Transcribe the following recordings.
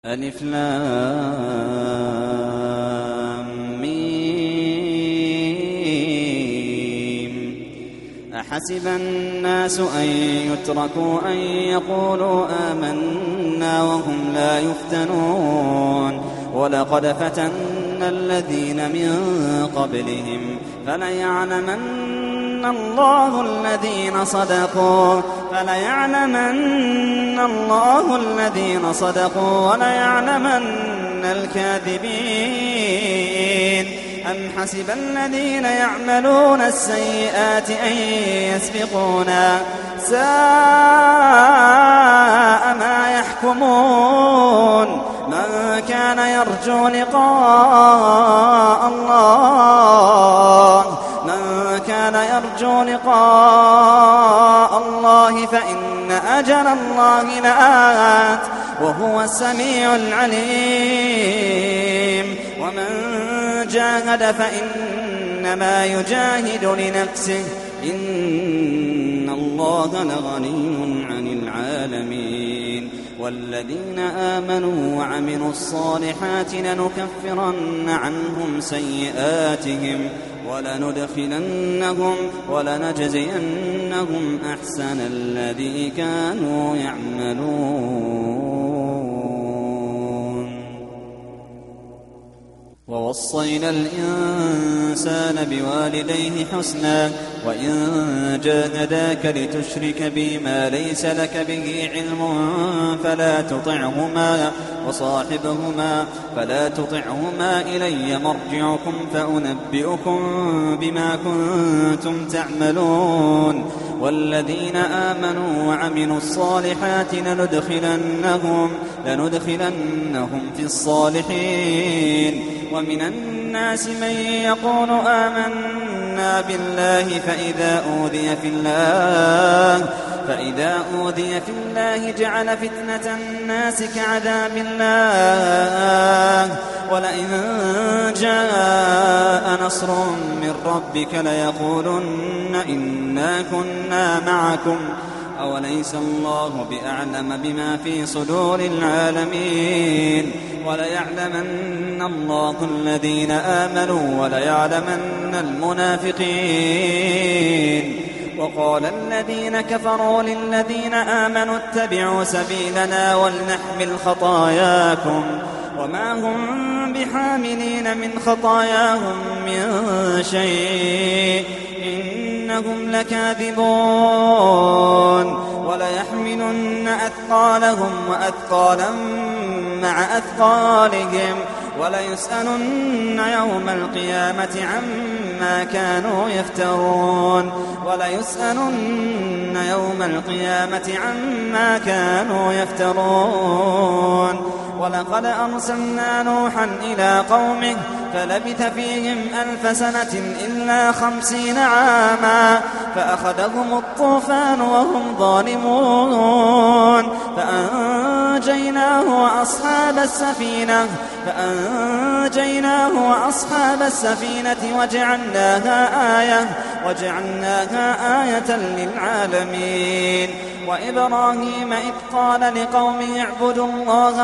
ألف لام ميم. أحسب الناس أن يتركوا أن يقولوا آمنا وهم لا يفتنون ولقد فتنا الذين من قبلهم فليعلمن الله الذين صدقوا وليعلمن الكاذبين. أم حسب الذين يعملون السيئات أن يسبقونا ساء ما يحكمون. من كان يرجو لقاء الله فإن أجل الله لآت وهو السميع العليم. ومن جاهد فإنما يجاهد لنفسه إن الله لغني عن العالمين. والذين آمنوا وعملوا الصالحات لنكفرن عنهم سيئاتهم ولنجزينهم أحسن الذي كانوا يعملون. ووصينا الإنسان بوالديه حسنا وإن جاهداك لتشرك بي ما ليس لك به علم فلا تطعهما إلي مرجعكم فأنبئكم بما كنتم تعملون. والذين آمنوا وعملوا الصالحات لندخلنهم في الصالحين. ومن الناس من يقول آمنا بالله فإذا أوذي في الله جعل فتنة الناس كعذاب الله. ولئن جاء نصر من ربك ليقولن إنا كنا معكم أوليس الله بأعلم بما في صدور العالمين. وليعلمن الله الذين آمنوا وليعلمن المنافقين. وقال الذين كفروا للذين آمنوا اتبعوا سبيلنا ولنحمل خطاياكم وما هم بحاملين من خطاياهم من شيء إنهم لكاذبون. وليحملن أثقالهم وأثقالا مع أثقالهم وليسألن يوم القيامة عما كانوا يفترون. ولقد أرسلنا نوحا إلى قومه فلبث فيهم 1000 سنة إلا 50 عاما فأخذهم الطوفان وهم ظالمون فأنجيناه وأصحاب السفينة وجعلناها آية للعالمين. وإبراهيم إذ قال لقومه اعبدوا الله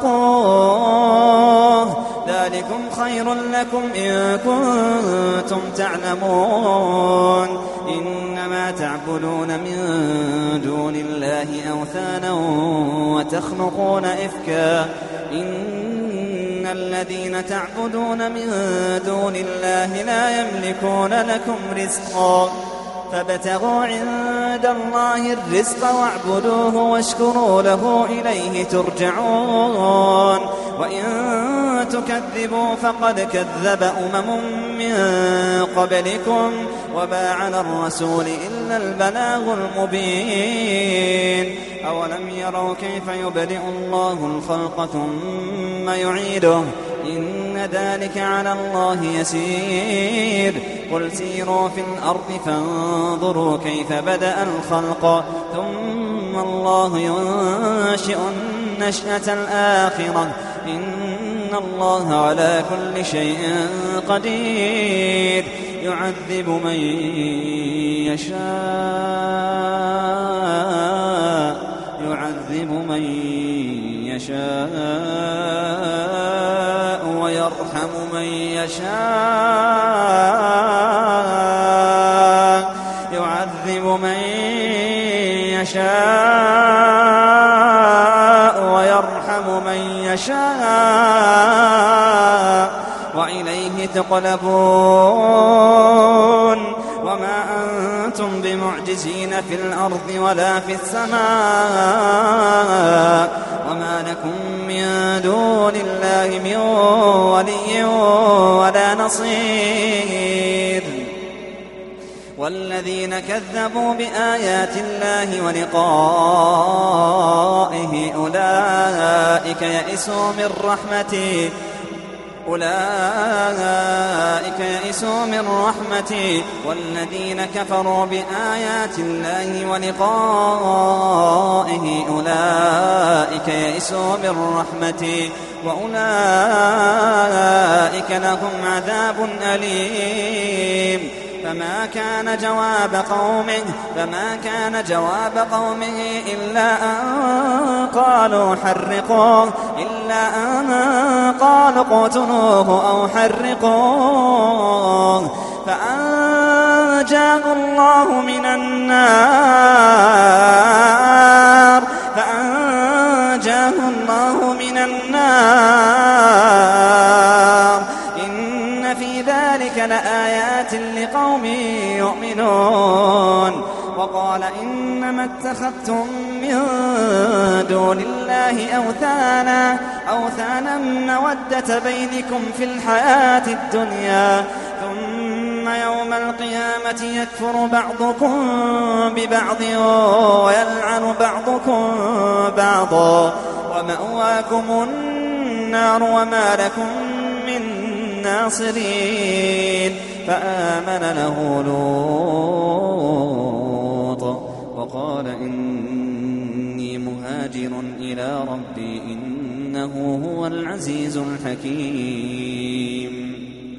واتقوه ذلكم خير لكم إن كنتم تعلمون. إنما تعبدون من دون الله أوثانا وتخلقون إفكا إن الذين تعبدون من دون الله لا يملكون لكم رزقا فابتغوا عند الله الرزق واعبدوه واشكروا له إليه ترجعون. وإن تكذبوا فقد كذب أمم من قبلكم وما على الرسول إلا البلاغ المبين. أولم يروا كيف يبدئ الله الخلق ثم يعيده إن ذلك على الله يسير. قل سيروا في الأرض فانظروا كيف بدأ الخلق ثم الله ينشئ النشأة الآخرة إن الله على كل شيء قدير. يعذب من يشاء يشاء ويرحم من يشاء يعذب من يشاء ويرحم من يشاء وإليه تقلبون وما أنتم بمعجزين في الأرض ولا في السماء وما لكم من دون الله من ولي ولا نصير والذين كذبوا بآيات الله ولقائه أولئك يئسوا من رحمتي والذين كفروا بآيات الله ولقائه أولئك يئسوا من رحمتي وأولئك لهم عذاب أليم فما كان جواب قومه إلا أن قالوا اقتلوه أو حرقوه فأنجاه الله من النار إن في ذلك لآيات لقوم يؤمنون وقال إنما اتخذتم من دون الله أوثانا مودة بينكم في الحياة الدنيا ثم يوم القيامة يكفر بعضكم ببعض ويلعن بعضكم بعضا ومأواكم النار وما لكم من ناصرين فآمن له لوط وقال إني مهاجر إلى ربي إنه هو العزيز الحكيم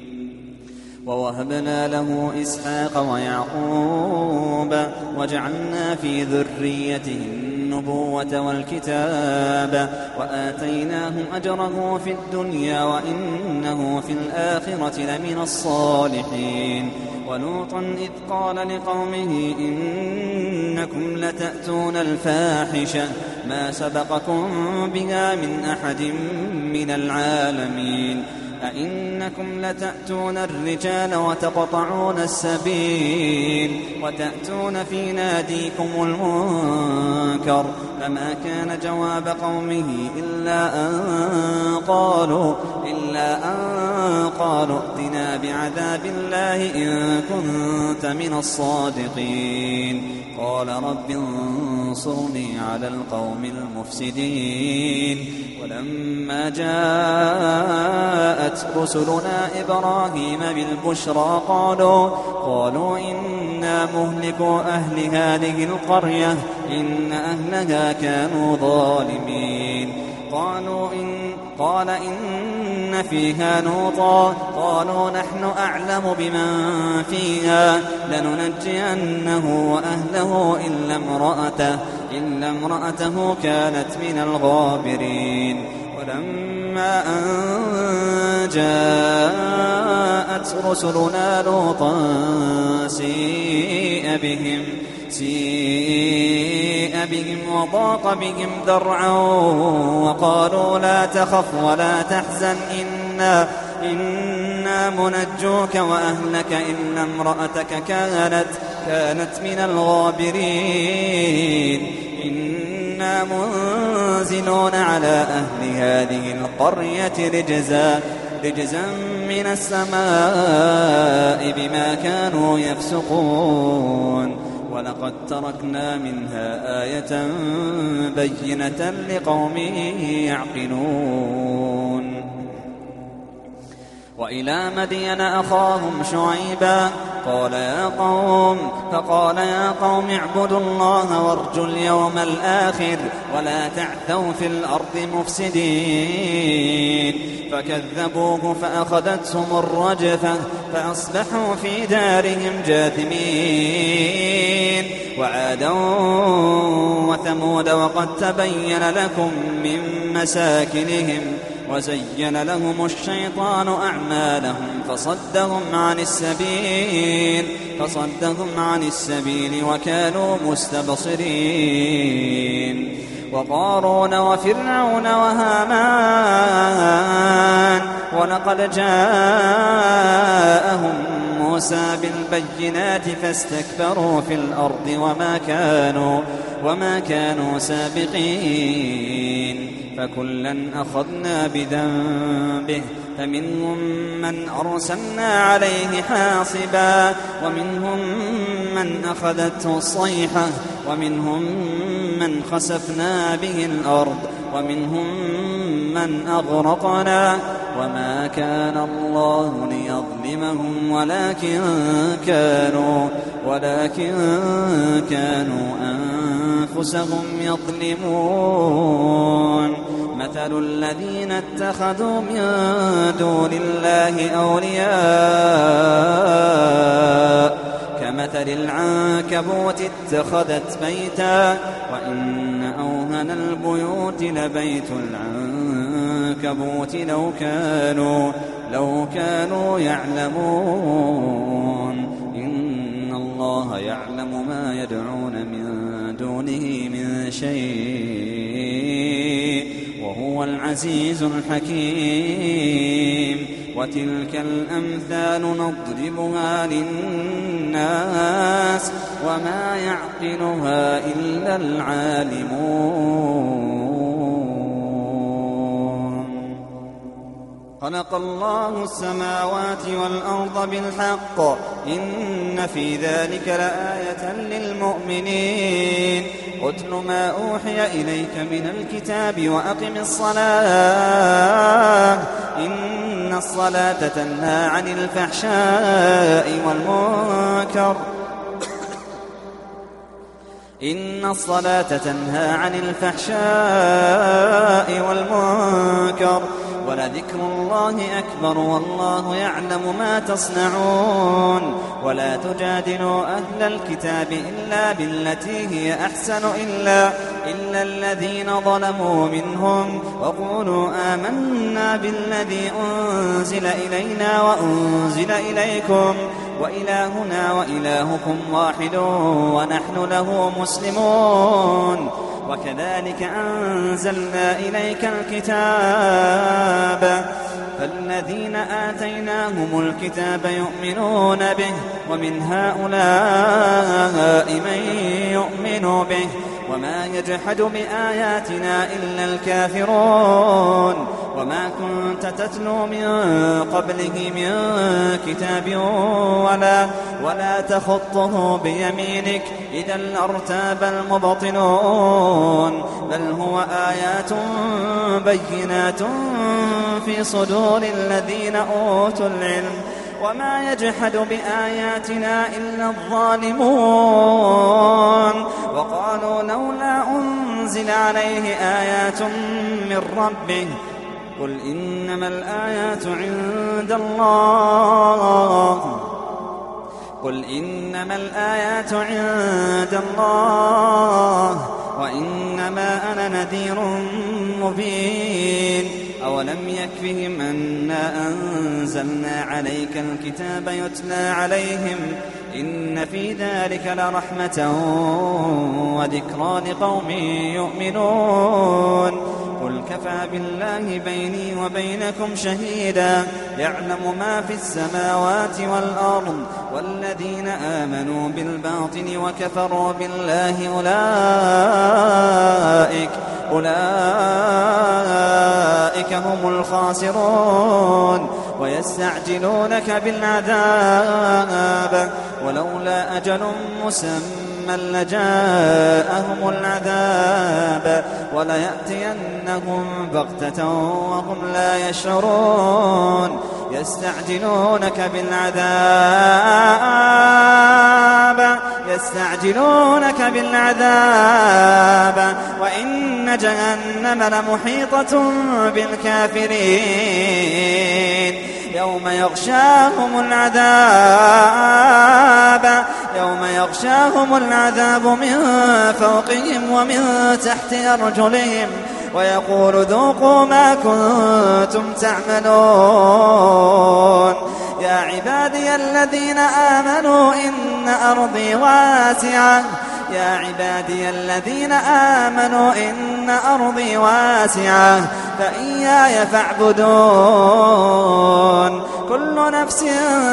ووهبنا له إسحاق ويعقوب وجعلنا في ذريته النبوة والكتاب وآتيناه أجره في الدنيا وإنه في الآخرة لمن الصالحين ولوطا إذ قال لقومه إنكم لتأتون الفاحشة ما سبقكم بها من أحد من العالمين أئنكم لتأتون الرجال وتقطعون السبيل وتأتون في ناديكم المنكر فما كان جواب قومه إلا أن قالوا ائتنا بعذاب الله إن كنت من الصادقين قال رب انصرني على القوم المفسدين ولما جاءت رسلنا إبراهيم بالبشرى قالوا إنا مهلكو أهل هذه القرية إن أهلها كانوا ظالمين قال إن فيها لوطا قالوا نحن أعلم بمن فيها لننجينه وأهله إلا امرأته كانت من الغابرين ولما أن جاءت رسلنا لوطا سيء بهم وضاق بهم ذرعا وقالوا لا تخف ولا تحزن إنا منجوك وأهلك إلا امرأتك كانت من الغابرين إنا منزلون على أهل هذه القرية رجزا من السماء بما كانوا يفسقون ولقد تركنا منها آية بينة لقوم يعقلون وإلى مدين أخاهم شعيبا فقال يا قوم اعبدوا الله وارجوا اليوم الآخر ولا تعثوا في الأرض مفسدين. فكذبوه فأخذتهم الرجفة فأصبحوا في دارهم جاثمين. وعادا وثمود وقد تبين لكم من مساكنهم وزين لهم الشيطان أعمالهم فصدهم عن السبيل وكانوا مستبصرين. وقارون وفرعون وهامان ولقد جاءهم موسى بالبينات فاستكبروا في الأرض وما كانوا سابقين. فكلا أخذنا بذنبه فمنهم من أرسلنا عليه حاصبا ومنهم من أخذته الصيحة ومنهم من خسفنا به الأرض ومنهم من أغرقنا. وما كان الله ليظلمهم ولكن كانوا أنفسهم يظلمون. مثل الذين اتخذوا من دون الله أولياء كمثل العنكبوت اتخذت بيتا وإن أوهن البيوت لبيت العنكبوت لو كانوا يعلمون. إن الله يعلم ما يدعون من دونه من شيء وهو العزيز الحكيم. وتلك الأمثال نضربها للناس وما يعقلها إلا العالمون. خلق الله السماوات والأرض بالحق إن في ذلك لآية للمؤمنين. اتل ما أوحي إليك من الكتاب وأقم الصلاة إن الصلاة تنهى عن الفحشاء والمنكر ولذكر الله أكبر والله يعلم ما تصنعون. ولا تجادلوا أهل الكتاب إلا بالتي هي أحسن إلا الذين ظلموا منهم وقولوا آمنا بالذي أنزل إلينا وأنزل إليكم وإلهنا وإلهكم واحد ونحن له مسلمون. وكذلك أنزلنا إليك الكتاب فالذين آتيناهم الكتاب يؤمنون به ومن هؤلاء من يؤمن به وما يجحد بآياتنا إلا الكافرون. وما كنت تتلو من قبله من كتاب ولا تخطه بيمينك إذا لارتاب المبطلون. بل هو آيات بينات في صدور الذين أوتوا العلم وما يجحد بآياتنا إلا الظالمون. وقالوا لولا أنزل عليه آيات من ربه قل إنما الآيات عند الله وإنما أنا نذير مبين. أولم يكفهم أنا أنزلنا عليك الكتاب يتلى عليهم إن في ذلك لرحمة وذكرى لقوم يؤمنون. قل كفى بالله بيني وبينكم شهيدا يعلم ما في السماوات والأرض والذين آمنوا بالباطل وكفروا بالله أولئك هم الخاسرون. ويستعجلونك بالعذاب ولولا أجل مسمى لجاءهم العذاب وليأتينهم بغتة وهم لا يشعرون. يستعجلونك بالعذاب وإن جهنم لمحيطة بالكافرين يوم يغشاهم العذاب من فوقهم ومن تحت أرجلهم ويقول ذوقوا ما كنتم تعملون يا عبادي الذين آمنوا إن أرضي واسعة فإياي فاعبدون كل نفس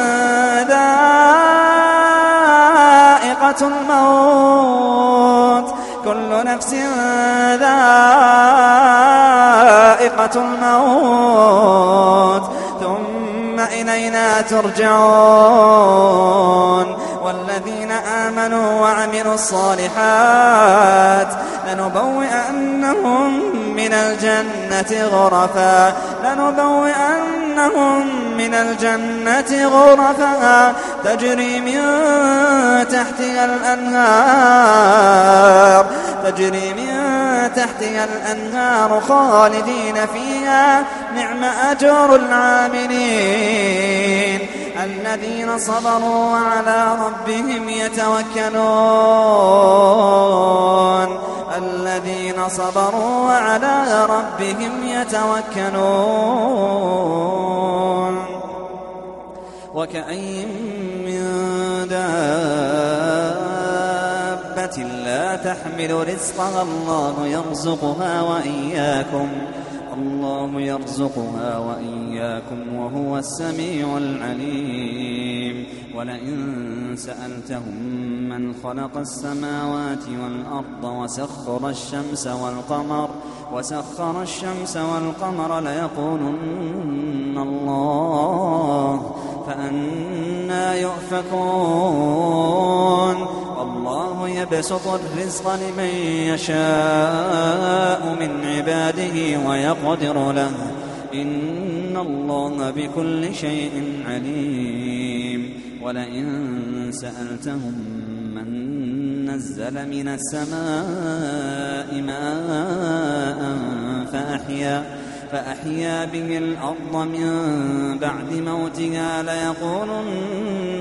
ذائقة الموت ثم إلينا ترجعون والذين آمنوا وعملوا الصالحات لنبوئنهم من الجنة غرفا تجري من تحتها الأنهار خالدين فيها نعم أجر العاملين الذين صبروا وعلى ربهم يتوكلون وكأين من دابة لا تحمل رزقها الله يرزقها وإياكم وهو السميع العليم ولئن سألتهم من خلق السماوات والأرض وسخر الشمس والقمر ليقولن الله فأنى يؤفكون الله يبسط الرزق لمن يشاء من عباده ويقدر له إن الله بكل شيء عليم ولئن سألتهم من نزل من السماء ماء فأحيا به الأرض من بعد موتها ليقولن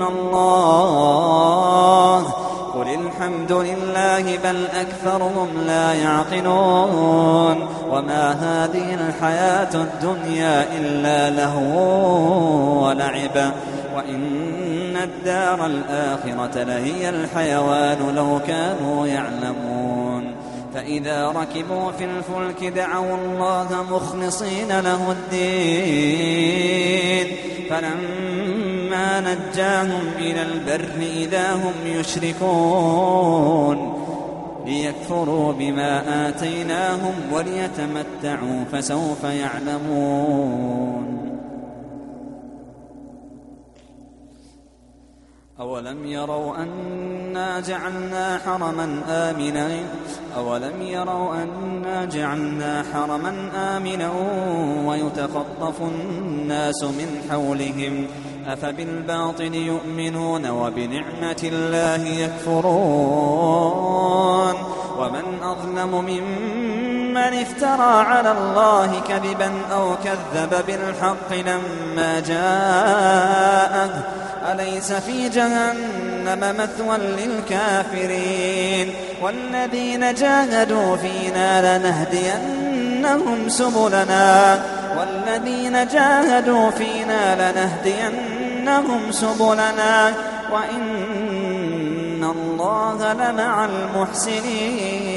الله قل الحمد لله بل أكثرهم لا يعقلون وما هذه الحياة الدنيا إلا لهو ولعب وإن الدار الآخرة لهي الحيوان لو كانوا يعلمون فإذا ركبوا في الفلك دعوا الله مخلصين له الدين فلما نجاهم إلى البر إذا هم يشركون ليكفروا بما آتيناهم وليتمتعوا فسوف يعلمون أولم يروا أنا جعلنا حرما آمنا ويتخطف الناس من حولهم أفبالباطل يؤمنون وبنعمة الله يكفرون ومن أظلم ممن افترى على الله كذبا أو كذب بالحق لما جاءه أليس في جهنم مثوى للكافرين والذين جاهدوا فينا لنهدينهم سبلنا وإن الله لمع المحسنين